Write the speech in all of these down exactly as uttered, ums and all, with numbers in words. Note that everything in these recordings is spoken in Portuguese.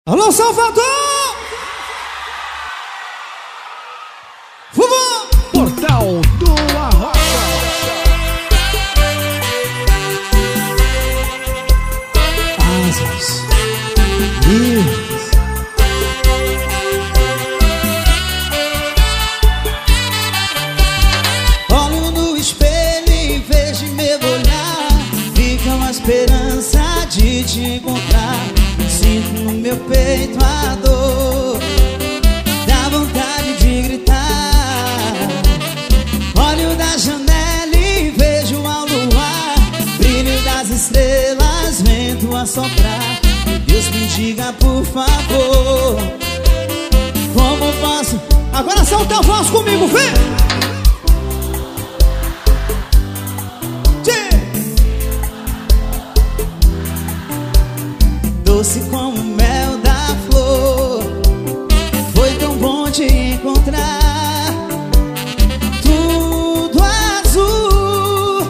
Alô, Salvador! Fumou! Portal do Arrocha. Asas, livres. Olho no espelho e vejo meu olhar. Fica uma esperança de te encontrar. Sinto no meu peito a dor, dá vontade de gritar. Olho da janela e vejo ao luar, brilho das estrelas, vento a soprar. Deus me diga por favor, como posso... Agora solta a voz comigo, vem! Doce como o mel da flor, foi tão bom te encontrar. Tudo azul,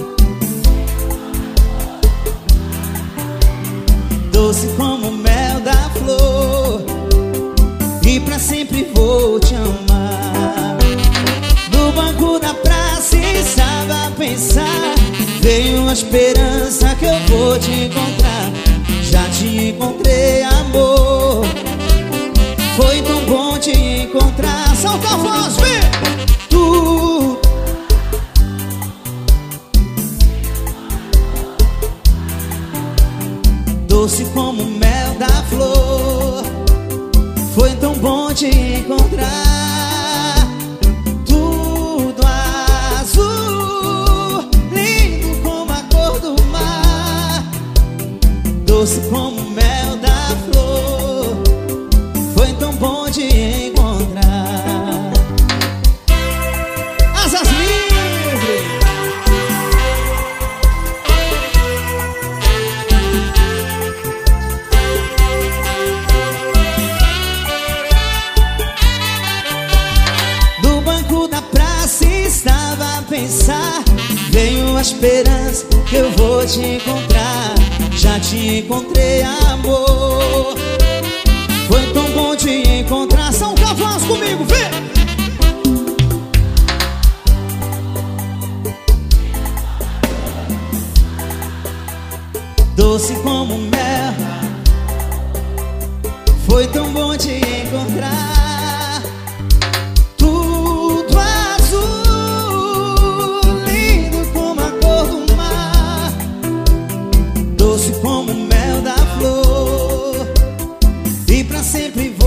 doce como o mel da flor, e pra sempre vou te amar. No banco da praça estava a pensar, veio uma esperança que eu vou te encontrar. Já te encontrei, amor, foi tão bom te encontrar. Solta a voz, vem! Tu doce como o mel da flor, foi tão bom te encontrar. Tudo azul, lindo como a cor do mar, doce como o mel da flor, foi tão bom te encontrar. Asas livres. No banco da praça estava a pensar, veio a esperança que eu vou te encontrar. Já te encontrei, amor, foi tão bom te encontrar. Solta a voz comigo, vem! Doce como mel, foi tão bom te encontrar. Tudo azul, lindo como a cor do mar, doce como o mel da flor, e pra sempre